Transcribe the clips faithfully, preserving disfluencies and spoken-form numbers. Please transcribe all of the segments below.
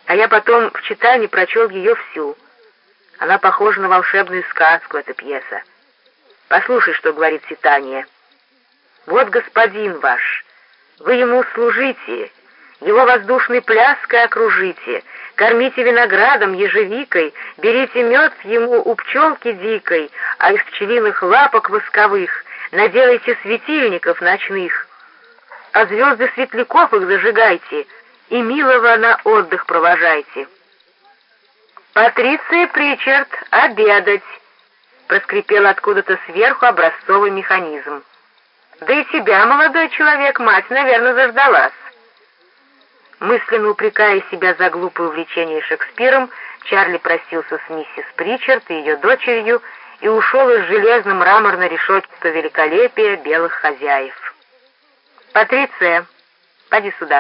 А я потом в читальне прочел ее всю. Она похожа на волшебную сказку, эта пьеса. Послушай, что говорит Титания. «Вот господин ваш, вы ему служите, его воздушной пляской окружите, кормите виноградом, ежевикой, берите мед ему у пчелки дикой, а из пчелиных лапок восковых наделайте светильников ночных, а звезды светляков их зажигайте, и милого на отдых провожайте». «Патриция Причард, обедать!» — проскрипел откуда-то сверху образцовый механизм. «Да и тебя, молодой человек, мать, наверное, заждалась». Мысленно упрекая себя за глупое увлечение Шекспиром, Чарли простился с миссис Причард и ее дочерью и ушел из железно-мраморной решетчатого великолепия белых хозяев. «Патриция, поди сюда».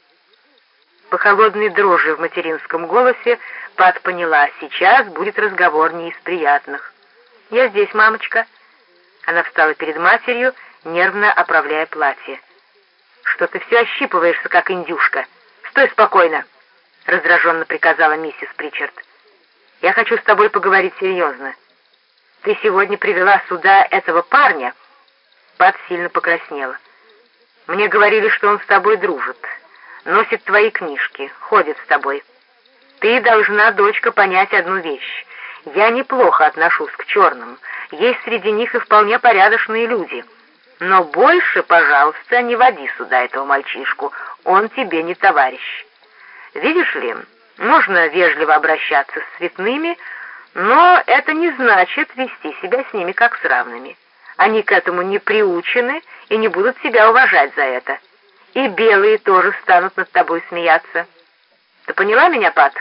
По холодной дрожи в материнском голосе Пат поняла, сейчас будет разговор не из приятных. «Я здесь, мамочка». Она встала перед матерью, нервно оправляя платье. «Что ты все ощипываешься, как индюшка? Стой спокойно!» — раздраженно приказала миссис Причард. «Я хочу с тобой поговорить серьезно. Ты сегодня привела сюда этого парня?» Пат сильно покраснела. «Мне говорили, что он с тобой дружит, носит твои книжки, ходит с тобой. Ты должна, дочка, понять одну вещь. Я неплохо отношусь к черным, есть среди них и вполне порядочные люди. Но больше, пожалуйста, не води сюда этого мальчишку, он тебе не товарищ. Видишь ли, можно вежливо обращаться с цветными, но это не значит вести себя с ними как с равными. Они к этому не приучены и не будут себя уважать за это. И белые тоже станут над тобой смеяться. Ты поняла меня, Пат?»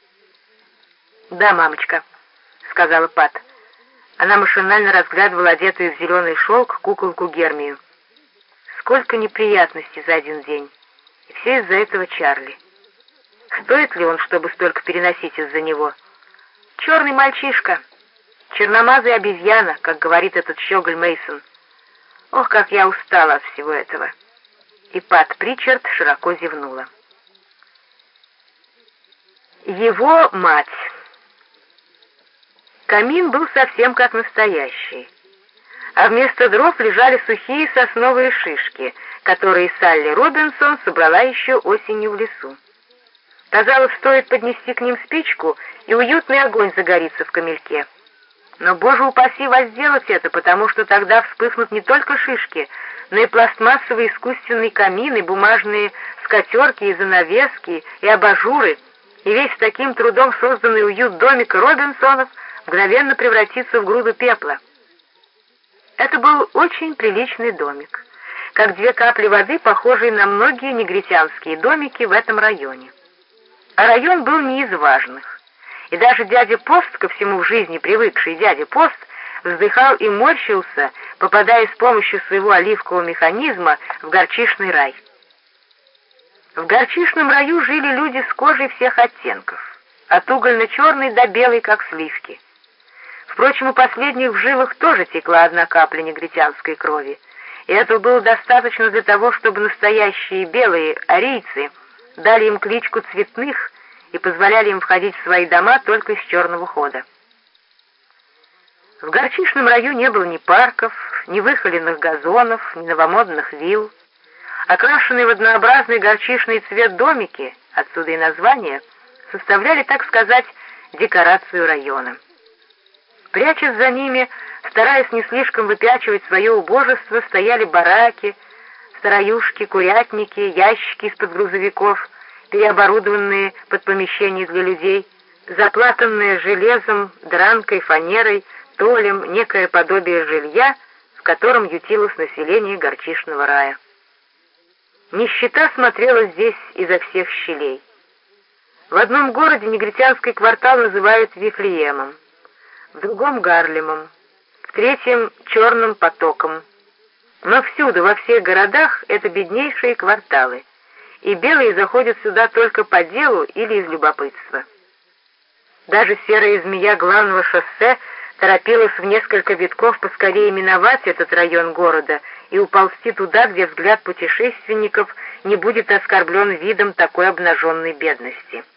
«Да, мамочка», — сказала Пат. Она машинально разглядывала одетую в зеленый шелк куколку Гермию. Сколько неприятностей за один день. И все из-за этого Чарли. Стоит ли он, чтобы столько переносить из-за него? Черный мальчишка, черномазая обезьяна, как говорит этот щеголь Мейсон. Ох, как я устала от всего этого. И Пат Причард широко зевнула. Его мать. Камин был совсем как настоящий, а вместо дров лежали сухие сосновые шишки, которые Салли Робинсон собрала еще осенью в лесу. Казалось, стоит поднести к ним спичку, и уютный огонь загорится в камельке. Но, боже упаси вас сделать это, потому что тогда вспыхнут не только шишки, но и пластмассовый искусственный камин, и бумажные скатерки, и занавески, и абажуры, и весь с таким трудом созданный уют домика Робинсонов мгновенно превратится в груду пепла. Это был очень приличный домик, как две капли воды, похожие на многие негритянские домики в этом районе. А район был не из важных, и даже дядя Пост, ко всему в жизни привыкший дядя Пост, вздыхал и морщился, попадая с помощью своего оливкового механизма в горчичный рай. В горчичном раю жили люди с кожей всех оттенков, от угольно-черной до белой, как сливки. Впрочем, у последних в жилах тоже текла одна капля негритянской крови, и этого было достаточно для того, чтобы настоящие белые арийцы дали им кличку цветных и позволяли им входить в свои дома только из черного хода. В горчичном раю не было ни парков, ни выхоленных газонов, ни новомодных вилл. Окрашенные в однообразный горчичный цвет домики, отсюда и название, составляли, так сказать, декорацию района. Прячась за ними, стараясь не слишком выпячивать свое убожество, стояли бараки, сыроюшки, курятники, ящики из-под грузовиков, переоборудованные под помещения для людей, заплатанные железом, дранкой, фанерой, толем, некое подобие жилья, в котором ютилось население горчичного рая. Нищета смотрела здесь изо всех щелей. В одном городе негритянский квартал называют Вифлеемом, в другом — Гарлемом, в третьем — Черным потоком. Но всюду, во всех городах, это беднейшие кварталы, и белые заходят сюда только по делу или из любопытства. Даже серая змея главного шоссе торопилась в несколько витков поскорее миновать этот район города и уползти туда, где взгляд путешественников не будет оскорблен видом такой обнаженной бедности.